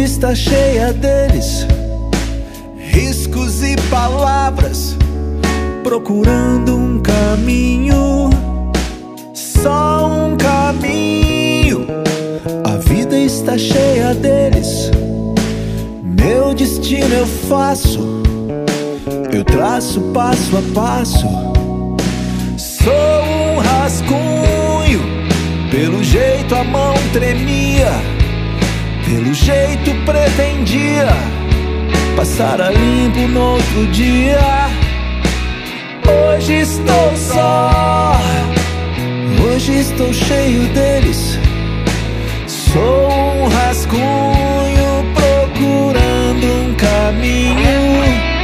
está cheia deles, riscos e palavras, procurando um caminho, só um caminho. A vida está cheia deles, meu destino eu faço, eu traço passo a passo. Sou um rascunho, pelo jeito a mão tremia, pelo jeito pretendia passar a limpo no outro dia. Hoje estou só, hoje estou cheio deles. Sou um rascunho procurando um caminho.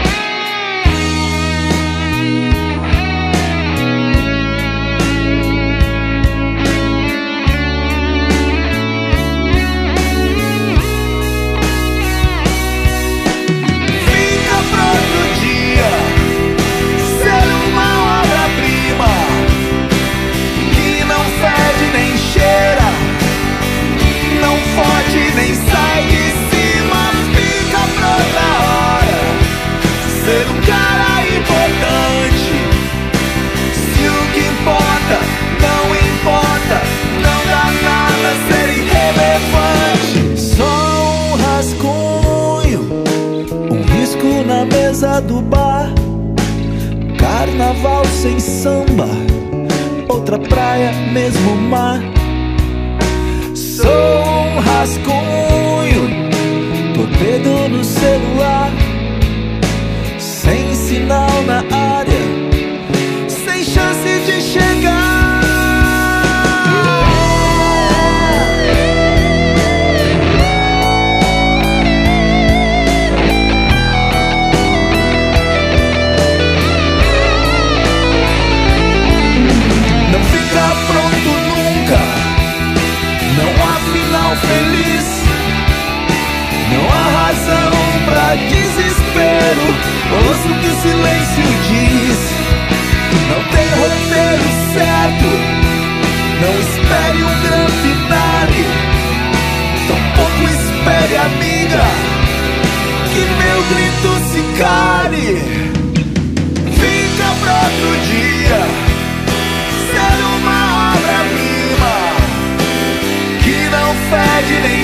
Nem sai de cima, fica pra outra hora. Ser um cara importante, se o que importa não importa, não dá nada ser irrelevante. Só um rascunho, um risco na mesa do bar, carnaval sem samba, outra praia, mesmo mar. Sou um rascunho, torpedo no celular, sem sinal na área, sem chance de chegar. Não fica pronto nunca, não há final feliz, não há razão pra desespero. Ouço o que o silêncio diz. Não tem roteiro certo, não espere um grande finale, tampouco espere, amiga, que meu grito se cale. Fica pra outro dia ser uma obra-prima que não fede nem